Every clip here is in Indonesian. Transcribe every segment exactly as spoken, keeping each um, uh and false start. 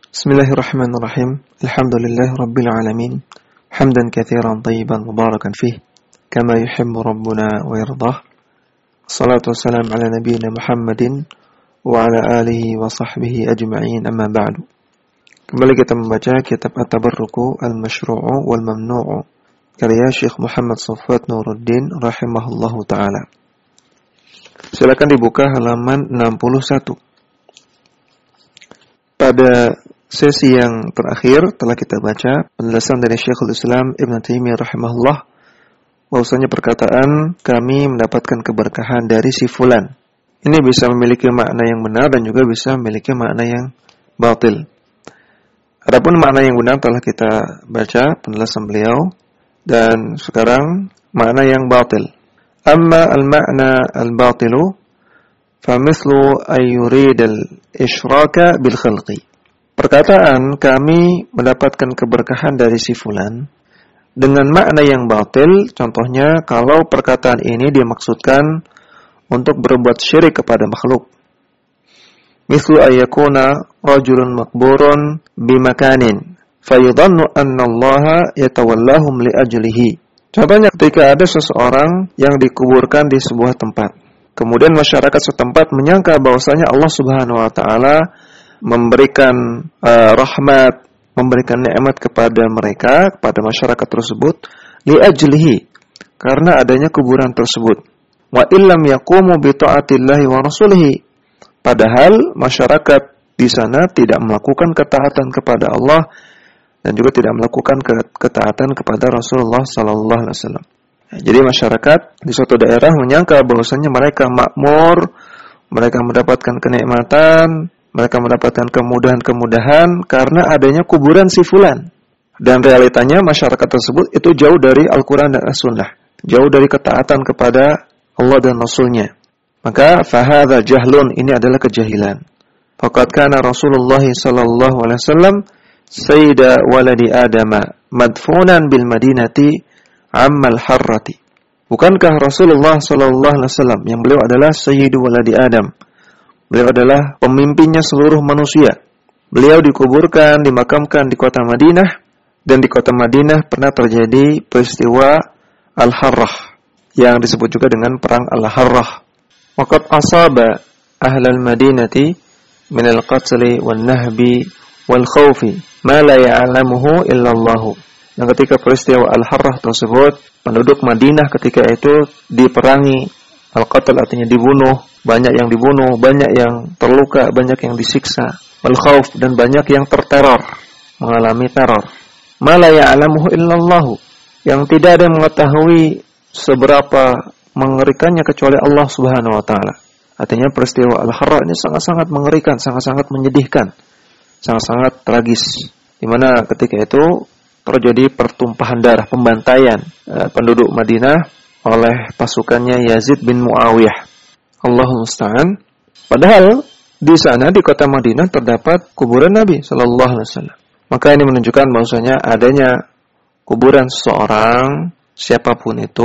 Bismillahirrahmanirrahim. Alhamdulillahi rabbil alamin. Hamdan katsiran thayyiban mubarakan fih, kama yuhibbu rabbuna wa yardah. Salatu wassalam ala nabiyyina Muhammadin wa ala alihi wa sahbihi ajma'in, amma ba'du. Kembali kita membaca kitab At-Tabarruku Al-Mashru'u wal Mamnu'u karya Syekh Muhammad Shafwat Nuruddin rahimahullahu ta'ala. Silakan dibuka halaman enam puluh satu. Pada sesi yang terakhir telah kita baca penjelasan dari Syekhul Islam Ibn Taimiyah rahimahullah bahwasanya perkataan kami mendapatkan keberkahan dari si fulan ini bisa memiliki makna yang benar dan juga bisa memiliki makna yang batil. Adapun makna yang benar telah kita baca penjelasan beliau, dan sekarang makna yang batil. Amma al-ma'na al-batilu famithlu ay yurid al-isyraka bil khalqi. Perkataan kami mendapatkan keberkahan dari si fulan dengan makna yang batil, contohnya kalau perkataan ini dimaksudkan untuk berbuat syirik kepada makhluk. Mithlu ayyakuna rajulun maqburun bimakanin fayudhannu anna Allah yatawallahum li ajlihi. Contohnya ketika ada seseorang yang dikuburkan di sebuah tempat, kemudian masyarakat setempat menyangka bahwasanya Allah Subhanahu wa taala memberikan uh, rahmat, memberikan nikmat kepada mereka, kepada masyarakat tersebut, li ajlihi, karena adanya kuburan tersebut. Wa illam yaqumu bi ta'atillahi wa rasulihi, padahal masyarakat di sana tidak melakukan ketaatan kepada Allah dan juga tidak melakukan ketaatan kepada Rasulullah sallallahu alaihi wasallam. Jadi masyarakat di suatu daerah menyangka bahwasanya mereka makmur, mereka mendapatkan kenikmatan, mereka mendapatkan kemudahan-kemudahan karena adanya kuburan si fulan. Dan realitanya masyarakat tersebut itu jauh dari Al-Quran dan As-Sunnah, jauh dari ketaatan kepada Allah dan Rasulnya. Maka fahadha jahlun, ini adalah kejahilan. Faqad kana Rasulullah sallallahu alaihi wasallam sayyida waladi Adama madfunan bil Madinati ammal harrati. Bukankah Rasulullah sallallahu alaihi wasallam yang beliau adalah sayyidu waladi Adam, beliau adalah pemimpinnya seluruh manusia. Beliau dikuburkan, dimakamkan di kota Madinah, dan di kota Madinah pernah terjadi peristiwa Al-Harrah yang disebut juga dengan perang Al-Harrah. Waqad asaba ahlal Madinati min al-qatli wal nahbi wal khawfi ma la ya'lamuhu illa Allah. Dan ketika peristiwa Al-Harrah tersebut, penduduk Madinah ketika itu diperangi. Al-qatl artinya dibunuh, banyak yang dibunuh, banyak yang terluka, banyak yang disiksa. Al-khawf, dan banyak yang terteror, mengalami teror. Ma la ya'lamuhu illallah, yang tidak ada yang mengetahui seberapa mengerikannya kecuali Allah Subhanahu wa taala. Artinya peristiwa Al-Harrah ini sangat-sangat mengerikan, sangat-sangat menyedihkan, sangat-sangat tragis. Di mana ketika itu terjadi pertumpahan darah, pembantaian eh, penduduk Madinah oleh pasukannya Yazid bin Muawiyah. Allahul musta'an. Padahal di sana di kota Madinah terdapat kuburan Nabi sallallahu alaihi wasallam. Maka ini menunjukkan bahwasanya adanya kuburan seseorang, siapapun itu,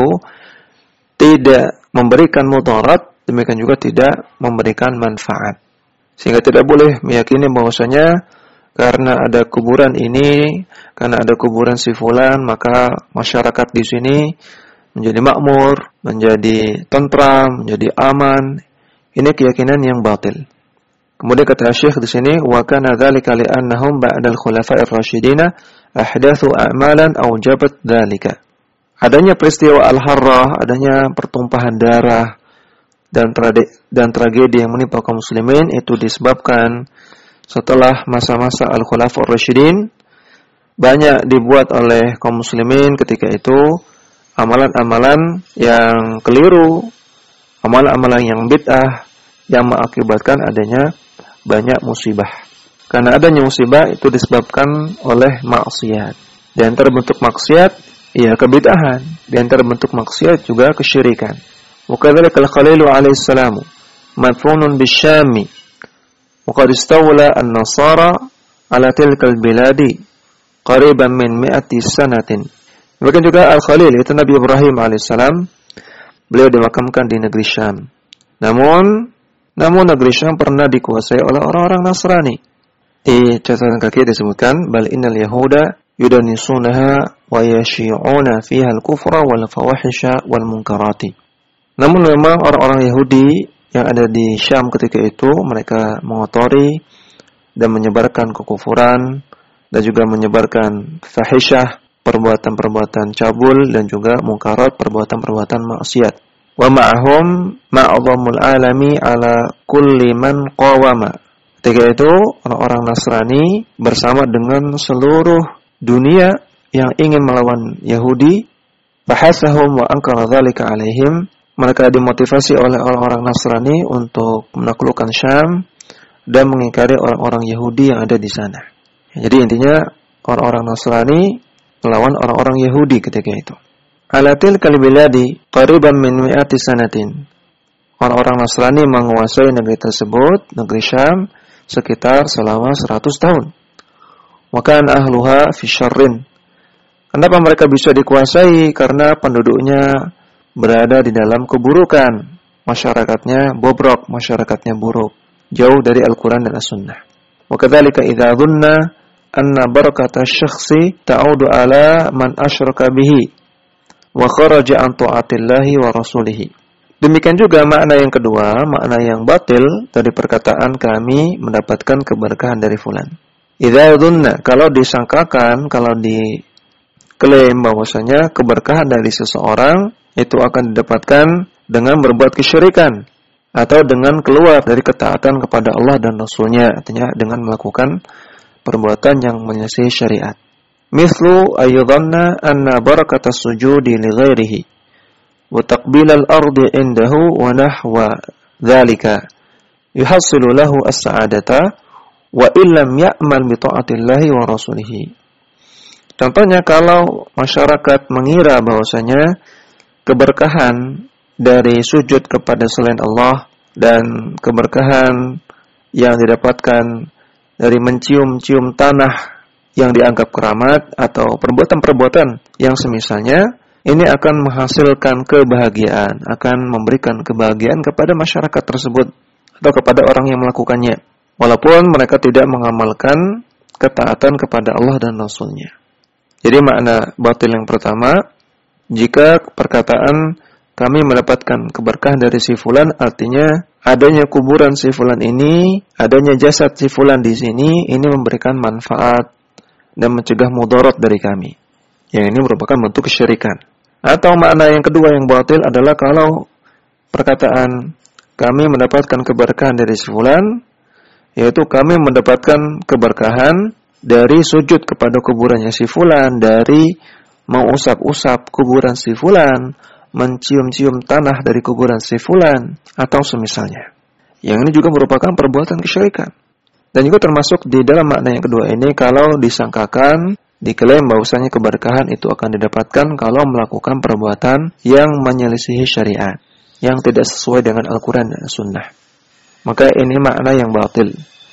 tidak memberikan mudarat, demikian juga tidak memberikan manfaat. Sehingga tidak boleh meyakini bahwasanya karena ada kuburan ini, karena ada kuburan si fulan, maka masyarakat di sini menjadi makmur, menjadi tentram, menjadi aman. Ini keyakinan yang batil. Kemudian kata Syekh di sini, wa kana dzalika li'annahum ba'dal khulafa'ir rasyidin ahdatsu a'malan aujabat dzalika. Adanya peristiwa Al-Harrah, adanya pertumpahan darah dan trage- dan tragedi yang menimpa kaum muslimin itu disebabkan setelah masa-masa Al-Khulafa'ur Rasyidin, banyak dibuat oleh kaum muslimin ketika itu amalan-amalan yang keliru, amalan-amalan yang bid'ah yang mengakibatkan adanya banyak musibah. Karena adanya musibah itu disebabkan oleh maksiat. Di antara bentuk maksiat, ya kebid'ahan. Di antara bentuk maksiat juga kesyirikan. Wa kadzalika al-Khalilu alaihi salamu madfunun bisyami wa qad istawla an-nasara ala tilkal biladi qariban min mi'ati sanatin. Demikian juga Al-Khalil, itu Nabi Ibrahim alaihissalam, beliau dimakamkan di negeri Syam. Namun, namun negeri Syam pernah dikuasai oleh orang-orang Nasrani. Di catatan kaki disebutkan bal innal yahuda yudanisunaha wa yashi'una fiha al-kufra wal fawahisha wal munkarati. Namun memang orang-orang Yahudi yang ada di Syam ketika itu mereka mengotori dan menyebarkan kekufuran dan juga menyebarkan fahisyah, perbuatan-perbuatan cabul dan juga munkarat, perbuatan-perbuatan maksiat. Wa ma'ahum ma'adhamul alami ala kulli man qawama. Ketika itu orang-orang Nasrani bersama dengan seluruh dunia yang ingin melawan Yahudi, bahasahum wa ankara dzalika alaihim. Mereka dimotivasi oleh orang-orang Nasrani untuk menaklukkan Syam dan mengingkari orang-orang Yahudi yang ada di sana. Jadi intinya orang-orang Nasrani melawan orang-orang Yahudi ketika itu. Alatil kalbiladi qariban min mi'ati sanatin. Orang-orang Nasrani menguasai negeri tersebut, negeri Syam, sekitar selama seratus tahun. Wa kana ahluha fi syarrin. Kenapa mereka bisa dikuasai? Karena penduduknya berada di dalam keburukan. Masyarakatnya bobrok, masyarakatnya buruk, jauh dari Al-Quran dan As-Sunnah. Wa kadzalika idza dhunna anna barakata asy-syakhsi ta'udu ala man asyraka bihi wa kharaja an ta'atillahi wa rasulih. Demikian juga makna yang kedua, makna yang batil dari perkataan kami mendapatkan keberkahan dari fulan. Idza dhunna, kalau disangkakan, kalau diklaim bahwasanya keberkahan dari seseorang itu akan didapatkan dengan berbuat kesyirikan atau dengan keluar dari ketaatan kepada Allah dan Rasul-Nya, artinya dengan melakukan perbuatan yang menyelisihi syariat. Mithlu ayyadhanna anna barakatas sujudi li ghairihi wa taqbilal ardi indahu wa nahwa dzalika yuhassilu lahu as-sa'adata wa illam ya'mal bi ta'atillahi wa rasulih. Contohnya kalau masyarakat mengira bahwasanya keberkahan dari sujud kepada selain Allah dan keberkahan yang didapatkan dari mencium-cium tanah yang dianggap keramat atau perbuatan-perbuatan yang semisalnya, ini akan menghasilkan kebahagiaan, akan memberikan kebahagiaan kepada masyarakat tersebut atau kepada orang yang melakukannya, walaupun mereka tidak mengamalkan ketaatan kepada Allah dan Rasul-Nya. Jadi makna batil yang pertama, jika perkataan kami mendapatkan keberkahan dari si fulan, artinya adanya kuburan si fulan ini, adanya jasad si fulan di sini, ini memberikan manfaat dan mencegah mudarat dari kami. Yang ini merupakan bentuk kesyirikan. Atau makna yang kedua yang batil adalah kalau perkataan kami mendapatkan keberkahan dari si fulan, yaitu kami mendapatkan keberkahan dari sujud kepada kuburannya si fulan, dari mengusap-usap kuburan si fulan, mencium-cium tanah dari kuburan si fulan, atau semisalnya. Yang ini juga merupakan perbuatan kesyirikan. Dan juga termasuk di dalam makna yang kedua ini, kalau disangkakan, diklaim bahwasanya keberkahan itu akan didapatkan kalau melakukan perbuatan yang menyelisihi syariat, yang tidak sesuai dengan Al-Quran dan Sunnah. Maka ini makna yang batil.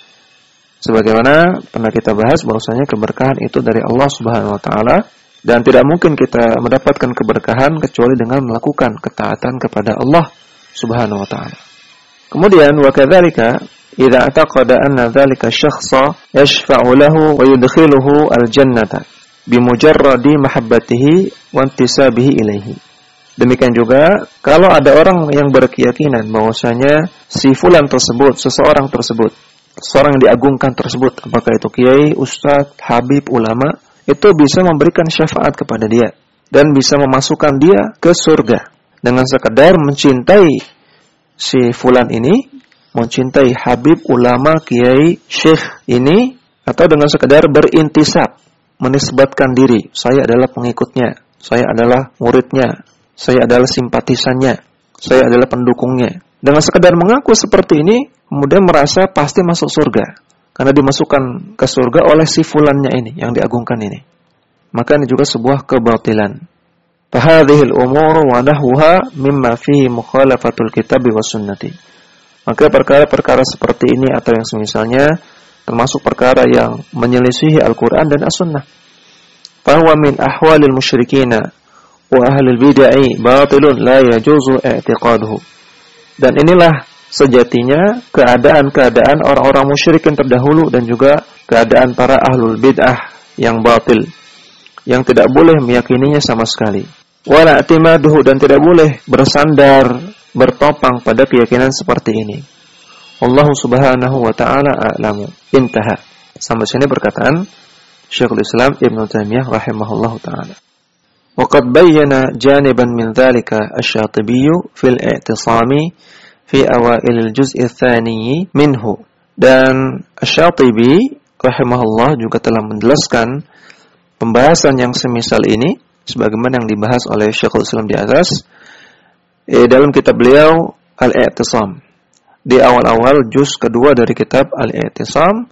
Sebagaimana pernah kita bahas bahwasanya keberkahan itu dari Allah Subhanahu wa taala, dan tidak mungkin kita mendapatkan keberkahan kecuali dengan melakukan ketaatan kepada Allah Subhanahu wa taala. Kemudian wa kadzalika idza ataqada anna dzalika syakhsa yashfa'u lahu wa yudkhiluhu al-jannata bimujarradi mahabbatihi wa intisabihi ilaihi. Demikian juga kalau ada orang yang berkeyakinan bahwasanya si fulan tersebut, seseorang tersebut, seorang yang diagungkan tersebut, apakah itu kiai, ustaz, habib, ulama, itu bisa memberikan syafaat kepada dia dan bisa memasukkan dia ke surga dengan sekadar mencintai si fulan ini, mencintai habib, ulama, kiai, syekh ini, atau dengan sekadar berintisab, menisbatkan diri, saya adalah pengikutnya, saya adalah muridnya, saya adalah simpatisannya, saya adalah pendukungnya. Dengan sekadar mengaku seperti ini, kemudian merasa pasti masuk surga karena dimasukkan ke surga oleh si fulannya ini, yang diagungkan ini. Maka ini juga sebuah kebatilan. Fahadhil umur wa nahwuha mimma fihi mukhalafatul kitab wa sunnati. Maka perkara-perkara seperti ini atau yang semisalnya termasuk perkara yang menyelisihi Al-Quran dan As-Sunnah. Fahuwa min ahwalil musyrikina wa ahlil bid'ah batilun la yajuzu i'tiqaduhu. Dan inilah sejatinya keadaan-keadaan orang-orang musyrikin terdahulu dan juga keadaan para ahlul bid'ah yang batil, yang tidak boleh meyakininya sama sekali. Wala i'timaduhu, dan tidak boleh bersandar, bertopang pada keyakinan seperti ini. Allah subhanahu wa ta'ala a'lamu. Intaha. Sampai sini perkataan Syekhul Islam Ibnu Taimiyah rahimahullahu ta'ala. Wa qad bayyana janiban min dhalika asy-Syatibi fil i'tisami fi awailil juz'i tsani minhu. Dan asy-Syatibi rahimahullah juga telah menjelaskan pembahasan yang semisal ini sebagaimana yang dibahas oleh Syekhul Islam di atas eh, dalam kitab beliau Al-I'tisam. Di awal-awal juz kedua dari kitab Al-I'tisam,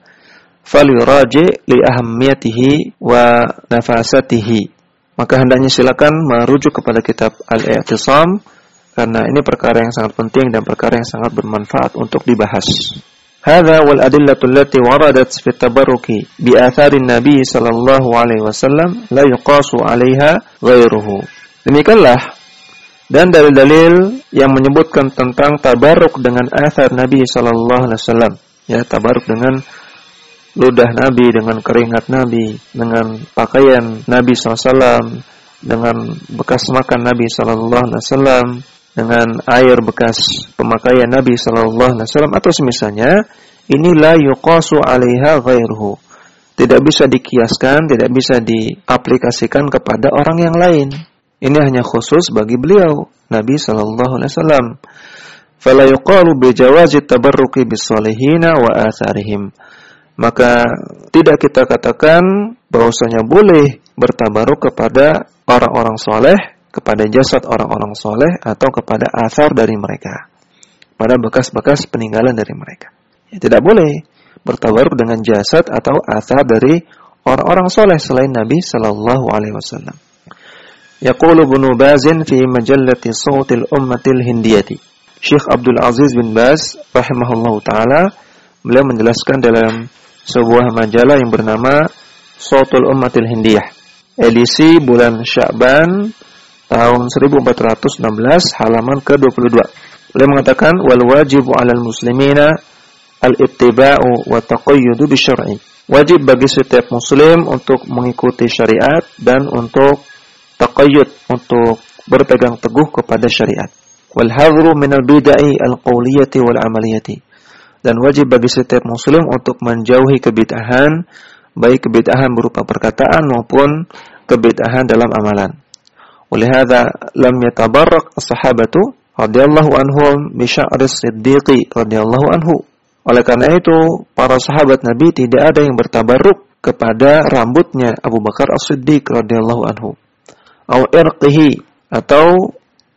falyuraji li ahammiyatihi wa nafasatihi. Maka hendaknya silakan merujuk kepada kitab Al-I'tisam karena ini perkara yang sangat penting dan perkara yang sangat bermanfaat untuk dibahas. Hadza wal adillatu allati waradat fi tabarruki bi atharin nabi sallallahu alaihi wasallam la yuqasu 'alaiha ghairuhu. Demikianlah dan dalil-dalil yang menyebutkan tentang tabarruk dengan athar Nabi sallallahu alaihi wasallam, ya, tabarruk dengan ludah Nabi, dengan keringat Nabi, dengan pakaian Nabi sallallahu alaihi wasallam, dengan bekas makan Nabi sallallahu alaihi wasallam, dengan air bekas pemakaian Nabi sallallahu alaihi wasallam atau semisalnya, ini la yuqasu 'alaiha ghairuhu. Tidak bisa dikiaskan, tidak bisa diaplikasikan kepada orang yang lain. Ini hanya khusus bagi beliau, Nabi sallallahu alaihi wasallam. Fala yuqalu bi jawazi tabarruki bis salihina wa atharihim. Maka tidak kita katakan bahwasanya boleh bertabaruk kepada orang-orang soleh, kepada jasad orang-orang soleh, atau kepada athar dari mereka, pada bekas-bekas peninggalan dari mereka. Ya, tidak boleh bertabaruk dengan jasad atau athar dari orang-orang soleh selain Nabi sallallahu alaihi wasallam. Yaqulu Ibnu Bazin fi majallati Shawtil Ummatil Hindiyati. Syekh Abdul Aziz bin Baz rahimahullahu taala, beliau menjelaskan dalam sebuah majalah yang bernama Shawtul Ummatil Hindiyah, edisi bulan Sya'ban tahun seribu empat ratus enam belas, halaman ke dua puluh dua. Beliau mengatakan wal wajibu 'alal muslimina al-ittiba'u wa taqayyudu bisyar'i. Wajib bagi setiap muslim untuk mengikuti syariat dan untuk taqayyud, untuk berpegang teguh kepada syariat. Wal hadhru minal bid'ah al-qawliyati wal 'amaliyati. Dan wajib bagi setiap muslim untuk menjauhi kebid'ahan, baik kebid'ahan berupa perkataan maupun kebid'ahan dalam amalan. Olehada lam yatabarrak as-sahabatu radhiyallahu anhum bi sya'ri as-siddiqi radhiyallahu anhu. Oleh karena itu, para sahabat Nabi tidak ada yang bertabarruk kepada rambutnya Abu Bakar As-Siddiq radhiyallahu anhu, au irqihi, atau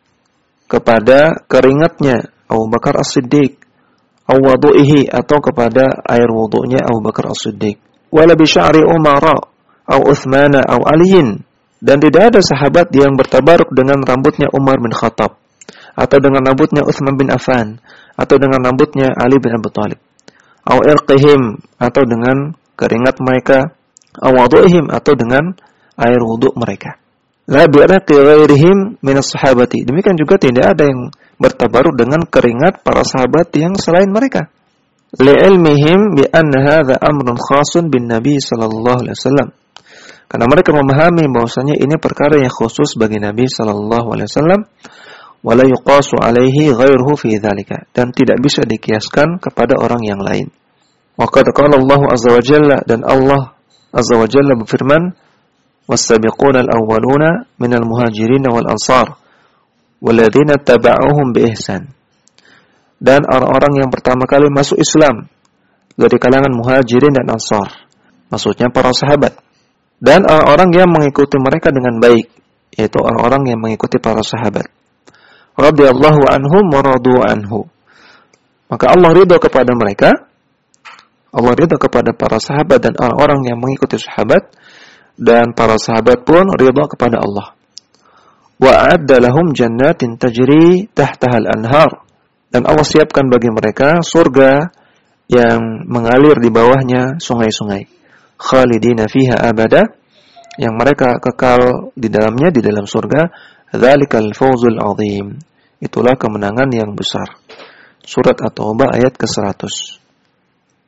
kepada keringatnya Abu Bakar As-Siddiq, au wudu'ihi, atau kepada air wudu'nya Abu Bakar As-Siddiq, wala bi sya'ri Umar au Utsman au Aliin. Dan tidak ada sahabat yang bertabaruk dengan rambutnya Umar bin Khattab, atau dengan rambutnya Utsman bin Affan, atau dengan rambutnya Ali bin Abi Thalib, au irqihim, atau dengan keringat mereka, au wudu'ihim, atau dengan air wudu' mereka. La bi'raqi ghairihim min as-sahabati. Demikian juga tidak ada yang bertabaruk dengan keringat para sahabat yang selain mereka. Li'ilmihim bi anna hadza amrun khasun bin Nabi sallallahu alaihi wasallam. Karena mereka memahami bahwasanya ini perkara yang khusus bagi Nabi sallallahu alaihi wasallam, wala yuqasu alaihi ghairuhu fi dzalika, dan tidak bisa dikiaskan kepada orang yang lain. Wa qad qala Allah azza wa jalla, dan Allah azza wa jalla berfirman, was-sabiquna al-awwaluna minal muhajirin wal ansar walladzina tabauhum bi ihsan. Dan orang-orang yang pertama kali masuk Islam dari kalangan muhajirin dan ansar, maksudnya para sahabat, dan orang-orang yang mengikuti mereka dengan baik, yaitu orang-orang yang mengikuti para sahabat. Radhiyallahu anhum wa radu anhu. Maka Allah ridha kepada mereka, Allah ridha kepada para sahabat dan orang-orang yang mengikuti sahabat, dan para sahabat pun ridha kepada Allah. Wa a'adda lahum jannatin tajri tahtaha al-anhar. Dan Allah siapkan bagi mereka surga yang mengalir di bawahnya sungai-sungai. Khalidina fiha abada, yang mereka kekal di dalamnya, di dalam surga. Dzalikal fawzul azim. Itulah kemenangan yang besar. Surat At-Taubah ayat ke seratus.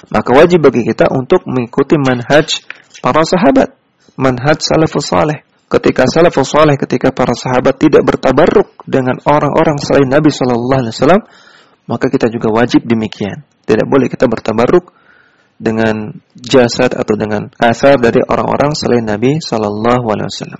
Maka wajib bagi kita untuk mengikuti manhaj para sahabat, manhaj salafus saleh. Ketika salafus saleh, ketika para sahabat tidak bertabarruk dengan orang-orang selain Nabi sallallahu alaihi wasallam, maka kita juga wajib demikian. Tidak boleh kita bertabarruk dengan jasad atau dengan asar dari orang-orang selain Nabi sallallahu alaihi wasallam.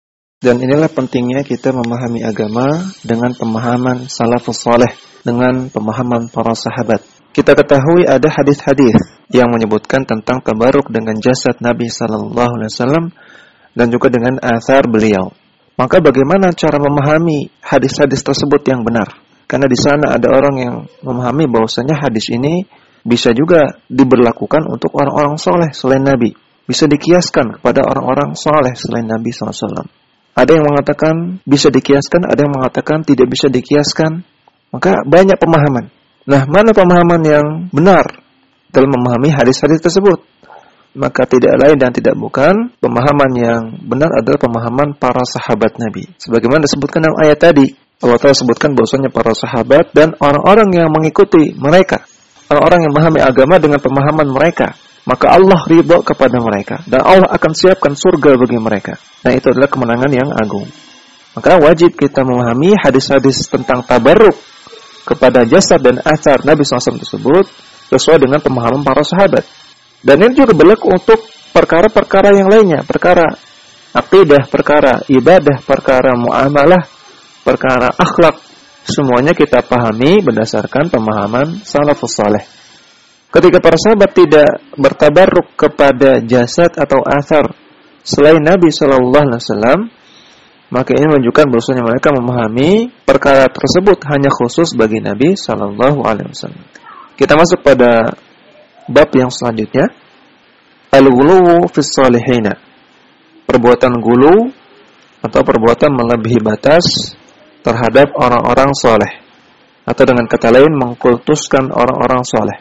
Dan inilah pentingnya kita memahami agama dengan pemahaman salafus saleh, dengan pemahaman para sahabat. Kita ketahui ada hadis-hadis yang menyebutkan tentang tabarruk dengan jasad Nabi sallallahu alaihi wasallam dan juga dengan athar beliau. Maka bagaimana cara memahami hadis-hadis tersebut yang benar? Karena di sana ada orang yang memahami bahwasanya hadis ini bisa juga diberlakukan untuk orang-orang soleh selain Nabi. Bisa dikiaskan kepada orang-orang soleh selain Nabi sallallahu alaihi wasallam. Ada yang mengatakan bisa dikiaskan, ada yang mengatakan tidak bisa dikiaskan. Maka banyak pemahaman. Nah, mana pemahaman yang benar dalam memahami hadis-hadis tersebut? Maka tidak lain dan tidak bukan, pemahaman yang benar adalah pemahaman para sahabat Nabi. Sebagaimana disebutkan dalam ayat tadi, Allah Ta'ala sebutkan bahwasanya para sahabat dan orang-orang yang mengikuti mereka, orang-orang yang memahami agama dengan pemahaman mereka, maka Allah ridha kepada mereka dan Allah akan siapkan surga bagi mereka. Nah, itu adalah kemenangan yang agung. Maka wajib kita memahami hadis-hadis tentang tabarruk kepada jasad dan athar Nabi sallallahu alaihi wasallam tersebut sesuai dengan pemahaman para sahabat. Dan ini juga berlaku untuk perkara-perkara yang lainnya, perkara akidah, perkara ibadah, perkara muamalah, perkara akhlak. Semuanya kita pahami berdasarkan pemahaman salafus saleh. Ketika para sahabat tidak bertabarruk kepada jasad atau athar selain Nabi sallallahu alaihi wasallam, maka ini menunjukkan bahwasanya mereka memahami perkara tersebut hanya khusus bagi Nabi sallallahu alaihi wasallam. Kita masuk pada bab yang selanjutnya, al-ghuluw fis salihina. Perbuatan gulu atau perbuatan melebihi batas terhadap orang-orang saleh, atau dengan kata lain mengkultuskan orang-orang saleh.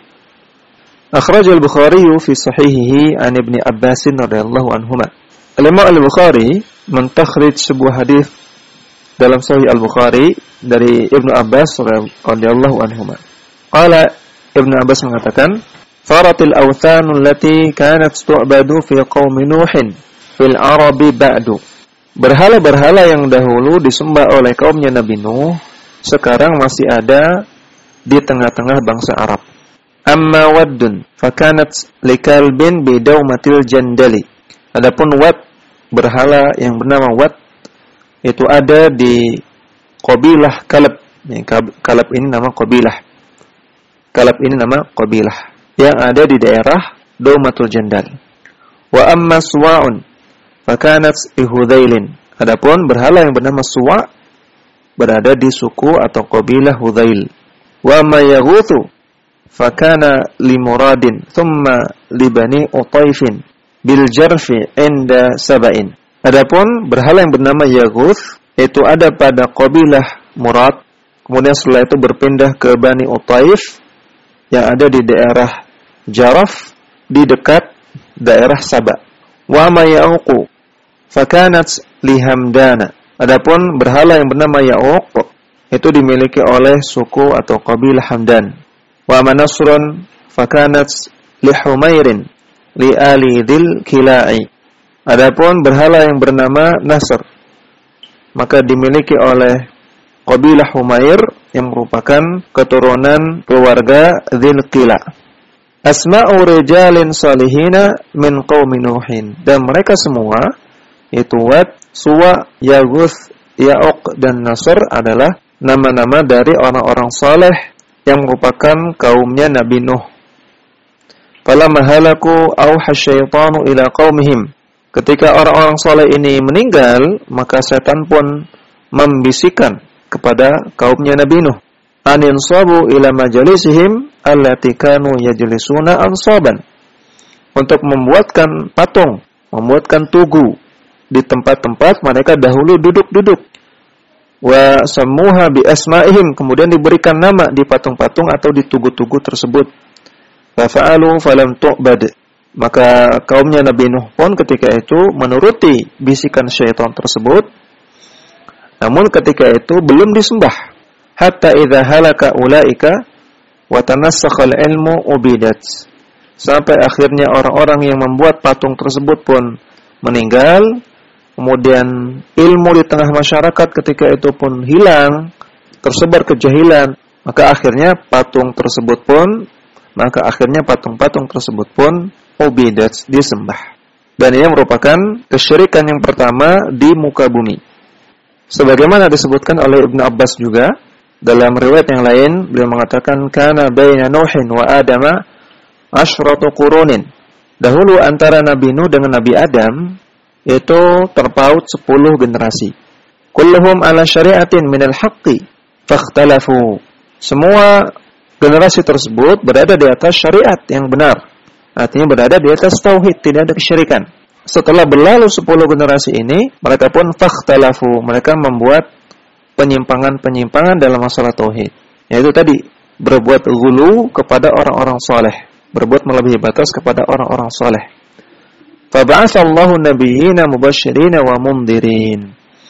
Akhraj al-Bukhari fi sahihihi an Ibnu Abbas radhiyallahu anhuma. Al-Imam al-Bukhari mentakhrij sebuah hadis dalam Sahih al-Bukhari dari Ibnu Abbas radhiyallahu anhuma. Qala Ibnu Abbas mengatakan, "Faratil awthanu allati kanat tu'badu fi qaumi Nuhin fil Arabi ba'du." Berhala-berhala yang dahulu disembah oleh kaumnya Nabi Nuh sekarang masih ada di tengah-tengah bangsa Arab. Amma waddun fakanat likalbin bidaumatil jandali. Adapun Wad, berhala yang bernama Wad, itu ada di qabilah Kalab. Kalab ini nama qabilah. Kalab ini nama qabilah yang ada di daerah Daumatul Jandal. Wa amma Suwa'un fakanat Hudzailin. Adapun berhala yang bernama Suwa' berada di suku atau qabilah Hudzail. Wa ma yaghuthu fakana limuradin thumma libani Utaifin bil jarfi inda sab'in. Adapun berhala yang bernama Yaghuth itu ada pada qabilah Murad, kemudian setelah itu berpindah ke Bani Utaif yang ada di daerah Jaraf di dekat daerah Saba. Wa ma ya'uqu fakanat lihamdana. Adapun berhala yang bernama Ya'uq itu dimiliki oleh suku atau qabilah Hamdan. Wa manasrun fakanat lihumairin li ali dzil kilai. Adapun berhala yang bernama Nasr maka dimiliki oleh qabilah Humair yang merupakan keturunan keluarga Dzil Qila. Asma'u rijalin salihina min qaumi Nuhin. Dan mereka semua itu Wad, Suwa, Yaghuth, Ya'uq dan Nasr adalah nama-nama dari orang-orang saleh yang merupakan kaumnya Nabi Nuh. Falamma halaku auha syaitanu ila qaumihim. Ketika orang-orang saleh ini meninggal, maka setan pun membisikkan kepada kaumnya Nabi Nuh, anin sabu ila majalisihim allati kanu yajlisuna ansaban, untuk membuatkan patung, membuatkan tugu di tempat-tempat mereka dahulu duduk-duduk. Wa sammuha bi asma'ihim, kemudian diberikan nama di patung-patung atau di tugu-tugu tersebut. Fa fa'alu falam tu'bad. Maka kaumnya Nabi Nuh pun ketika itu menuruti bisikan syaitan tersebut. Namun ketika itu belum disembah. Hatta idza halaka ulaika wa tanassakha al-ilmu ubidat. sampai akhirnya orang-orang yang membuat patung tersebut pun meninggal, kemudian ilmu di tengah masyarakat ketika itu pun hilang, tersebar kejahilan, maka akhirnya patung tersebut pun maka akhirnya patung-patung tersebut pun ubidat, disembah. Dan ini merupakan kesyirikan yang pertama di muka bumi. Sebagaimana disebutkan oleh Ibnu Abbas juga dalam riwayat yang lain, beliau mengatakan kana baina Nuhin wa Adama asyratu qurunin. Dahulu antara Nabi Nuh dengan Nabi Adam itu terpaut sepuluh generasi. Kulluhum ala syari'atin minal haqqi fakhtalafu. Semua generasi tersebut berada di atas syariat yang benar. Artinya berada di atas tauhid, tidak ada kesyirikan. Setelah berlalu sepuluh generasi ini, mereka pun fakhtalafu, mereka membuat penyimpangan-penyimpangan dalam masalah tauhid. Yaitu tadi, berbuat ghulu kepada orang-orang soleh, berbuat melebihi batas kepada orang-orang soleh. Faba'atsallahu nabiyyina mubasysyirina wa mundhirin.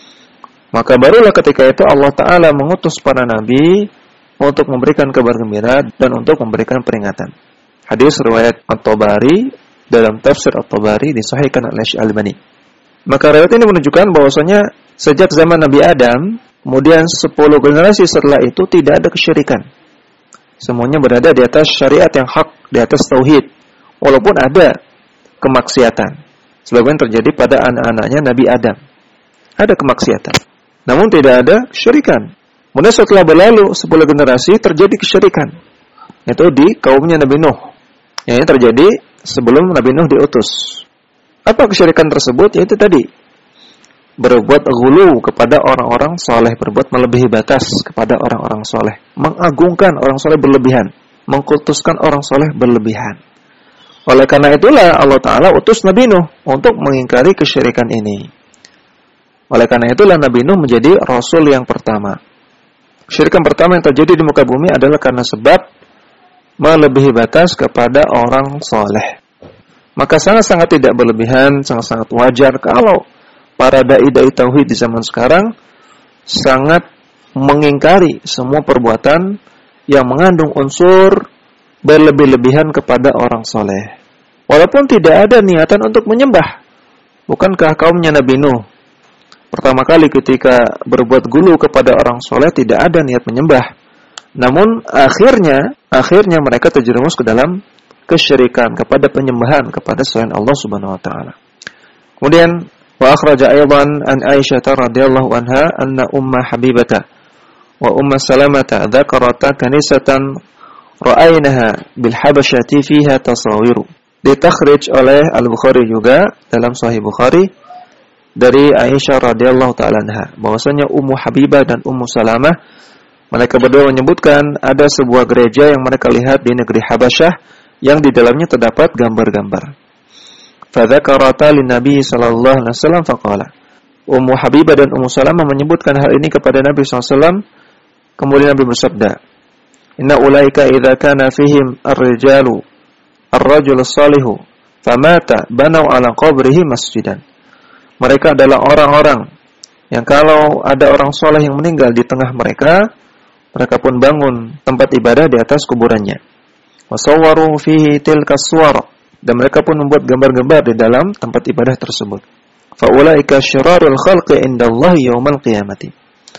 Maka barulah ketika itu Allah Ta'ala mengutus para nabi untuk memberikan kabar gembira dan untuk memberikan peringatan. Hadis riwayat At-Tabari, dalam tafsir At-Tabari disahihkan oleh Syekh-Albani. Maka riwayat ini menunjukkan bahwasanya sejak zaman Nabi Adam, kemudian sepuluh generasi setelah itu tidak ada kesyirikan. Semuanya berada di atas syariat yang hak, di atas tauhid. Walaupun ada kemaksiatan, sebagaimana terjadi pada anak-anaknya Nabi Adam. Ada kemaksiatan, namun tidak ada kesyirikan. Kemudian setelah berlalu sepuluh generasi terjadi kesyirikan. Itu di kaumnya Nabi Nuh. Yang ini terjadi sebelum Nabi Nuh diutus. Apa kesyirikan tersebut? Yaitu tadi, berbuat ghulu kepada orang-orang soleh, berbuat melebihi batas kepada orang-orang soleh, mengagungkan orang soleh berlebihan, mengkultuskan orang soleh berlebihan. Oleh karena itulah Allah Ta'ala utus Nabi Nuh untuk mengingkari kesyirikan ini. Oleh karena itulah Nabi Nuh menjadi Rasul yang pertama. Kesyirikan pertama yang terjadi di muka bumi adalah karena sebab melebihi batas kepada orang soleh. Maka sangat-sangat tidak berlebihan, sangat-sangat wajar kalau para dai-dai tauhid di zaman sekarang sangat mengingkari semua perbuatan yang mengandung unsur berlebih-lebihan kepada orang soleh. Walaupun tidak ada niatan untuk menyembah. Bukankah kaumnya Nabi Nuh pertama kali ketika berbuat ghulu kepada orang soleh tidak ada niat menyembah? Namun akhirnya, akhirnya mereka terjerumus ke dalam kesyirikan, kepada penyembahan kepada selain Allah Subhanahu wa taala. Kemudian wa akhraja aidan an Aisyah radhiyallahu anha anna umma Habibata wa umma Salamata dzakarata kanisatan ra'aynaha bil Habasyati fiha tasawiru. Ditakhrij oleh Al-Bukhari juga dalam Sahih Bukhari dari Aisyah radhiyallahu taala anha bahwasanya Ummu Habibah dan Ummu Salamah mereka berdua menyebutkan ada sebuah gereja yang mereka lihat di negeri Habasyah yang di dalamnya terdapat gambar-gambar. Fadzakarata lin-Nabi sallallahu alaihi wasallam faqala. Ummu Habibah dan Ummu Salamah menyebutkan hal ini kepada Nabi sallallahu alaihi wasallam. Kemudian Nabi bersabda, "Inna ulaika idza kana fihim ar-rijalu ar-rajul as-salihu famata banau ala qabrihi masjidan." Mereka adalah orang-orang yang kalau ada orang soleh yang meninggal di tengah mereka, mereka pun bangun tempat ibadah di atas kuburannya. Wasawwaru fihi tilka suwar, dan mereka pun membuat gambar-gambar di dalam tempat ibadah tersebut. Fa ulaika syirarul khalqi indallahi yaumal qiyamati.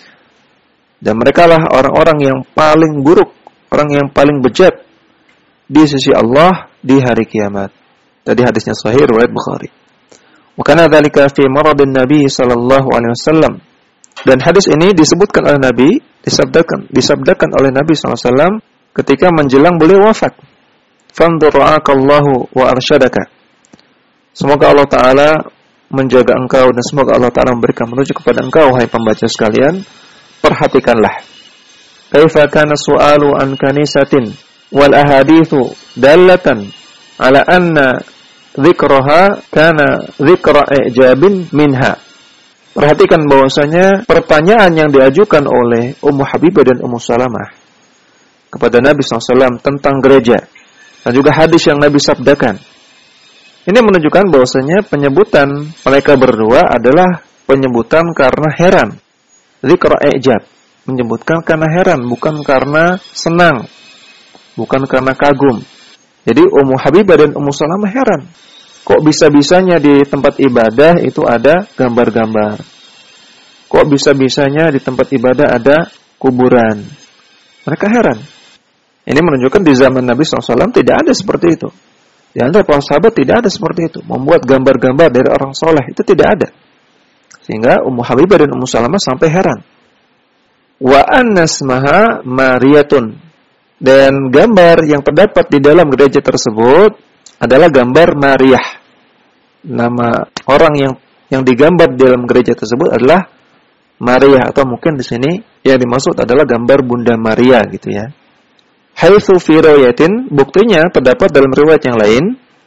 Dan mereka lah orang-orang yang paling buruk, orang yang paling bejat di sisi Allah di hari kiamat. Tadi hadisnya sahih riwayat Bukhari. Wa kana dzalika fi maradin Nabi sallallahu alaihi wasallam. Dan hadis ini disebutkan oleh Nabi, disabdakan disabdakan oleh Nabi sallallahu alaihi wasallam ketika menjelang beliau wafat. Fanzur ra'akallahu wa arsyadaka. Semoga Allah Ta'ala menjaga engkau dan semoga Allah Ta'ala memberikan petunjuk kepada engkau, hai pembaca sekalian. Perhatikanlah. Kaifa kana su'alu an kanisatin wal ahadithu dallatan ala anna dzikraha kana dzikra i'jabin minha. Perhatikan bahwasanya pertanyaan yang diajukan oleh Ummu Habibah dan Ummu Salamah kepada Nabi sallallahu alaihi wasallam tentang gereja dan juga hadis yang Nabi sabdakan. Ini menunjukkan bahwasanya penyebutan mereka berdua adalah penyebutan karena heran. Dzikra i'jab, menyebutkan karena heran, bukan karena senang, bukan karena kagum. Jadi Ummu Habibah dan Ummu Salamah heran. Kok bisa-bisanya di tempat ibadah itu ada gambar-gambar? Kok bisa-bisanya di tempat ibadah ada kuburan? Mereka heran. Ini menunjukkan di zaman Nabi shallallahu alaihi wasallam tidak ada seperti itu. Di antara para sahabat tidak ada seperti itu. Membuat gambar-gambar dari orang soleh itu tidak ada. Sehingga Ummu Habibah dan Ummu Salamah sampai heran. Wa annasmaha Mariyatun. Dan gambar yang terdapat di dalam gereja tersebut adalah gambar Maryah. Nama orang yang yang digambar di dalam gereja tersebut adalah Maryah, atau mungkin di sini yang dimaksud adalah gambar Bunda Maria gitu ya. Haitsu fi riwayatin, buktinya terdapat dalam riwayat yang lain,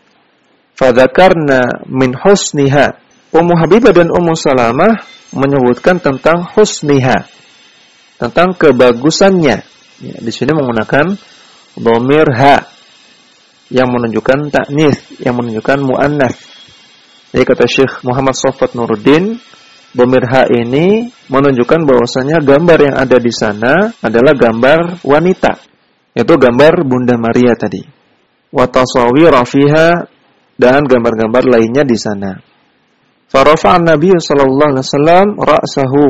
fadzakarna min husniha. Ummu Habibah dan Ummu Salamah menyebutkan tentang husniha, tentang kebagusannya. Ya, di sini menggunakan dhamir ha yang menunjukkan ta'nits, yang menunjukkan muannats. Jadi kata Syekh Muhammad Shafat Nuruddin, dhamir ha ini menunjukkan bahwasanya gambar yang ada di sana adalah gambar wanita, yaitu gambar Bunda Maria tadi. Wa tasawwir fiha, dan gambar-gambar lainnya di sana. Farafa'an Nabi sallallahu alaihi wasallam ra'sahu.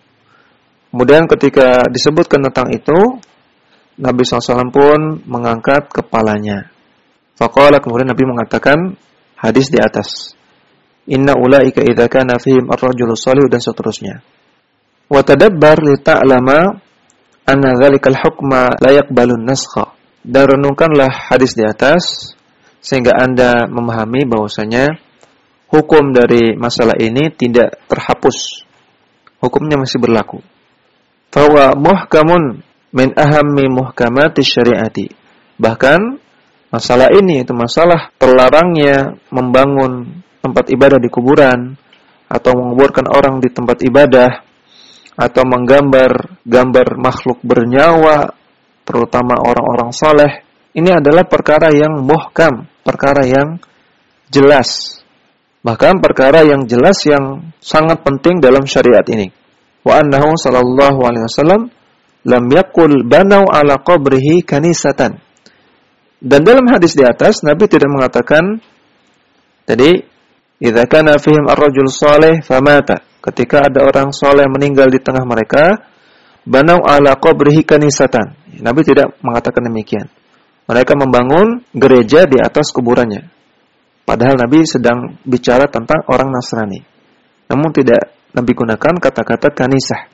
Kemudian ketika disebutkan tentang itu, Nabi shallallahu alaihi wasallam pun mengangkat kepalanya. Faqala, kemudian Nabi mengatakan hadis di atas. Inna ulaika idza kana fihim ar-rajulu shalih, dan seterusnya. Wa tadabbar li ta'lama anna dzalikal hukma la yaqbalu an-naskha. Dan renungkanlah hadis di atas sehingga Anda memahami bahwasanya hukum dari masalah ini tidak terhapus. Hukumnya masih berlaku. Fa huwa muhkamun min ahammi muhkamati syariati. Bahkan masalah ini, itu masalah terlarangnya membangun tempat ibadah di kuburan, atau menguburkan orang di tempat ibadah, atau menggambar gambar makhluk bernyawa, terutama orang-orang saleh. Ini adalah perkara yang muhkam, perkara yang jelas. Bahkan perkara yang jelas yang sangat penting dalam syariat ini. Wa annahu sallallahu alaihi wasallam lam yaqul banau ala qabrihi kanisatan. Dan dalam hadis di atas Nabi tidak mengatakan tadi idza kana fihim ar-rajul salih famata, ketika ada orang saleh meninggal di tengah mereka, banau ala qabrihi kanisatan. Nabi tidak mengatakan demikian. Mereka membangun gereja di atas kuburannya. Padahal Nabi sedang bicara tentang orang Nasrani. Namun tidak Nabi gunakan kata-kata kanisah.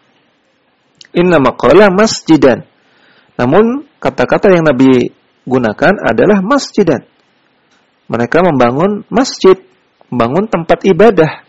Inna maqala masjidan. Namun kata-kata yang Nabi gunakan adalah masjidan. Mereka membangun masjid, membangun tempat ibadah.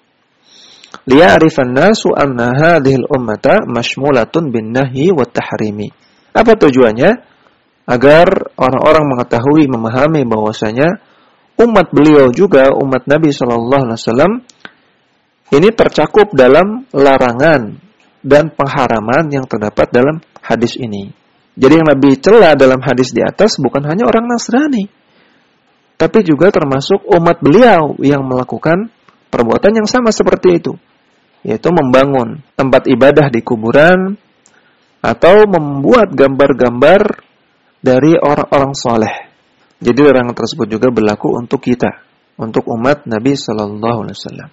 Liya'rifan nasu anna hadhil ummata mashmulatun bin nahyi wat tahrimi. Apa tujuannya? Agar orang-orang mengetahui, memahami bahwasanya umat beliau juga, umat Nabi sallallahu alaihi wasallam, ini tercakup dalam larangan dan pengharaman yang terdapat dalam hadis ini. Jadi yang Nabi cela dalam hadis di atas bukan hanya orang Nasrani, tapi juga termasuk umat beliau yang melakukan perbuatan yang sama seperti itu, yaitu membangun tempat ibadah di kuburan atau membuat gambar-gambar dari orang-orang soleh. Jadi larangan tersebut juga berlaku untuk kita, untuk umat Nabi sallallahu alaihi wasallam.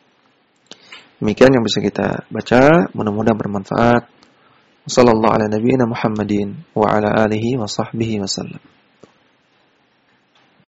Demikian yang bisa kita baca, mudah-mudahan bermanfaat. Sallallahu ala nabiyina Muhammadin wa ala alihi wa sahbihi wasallam.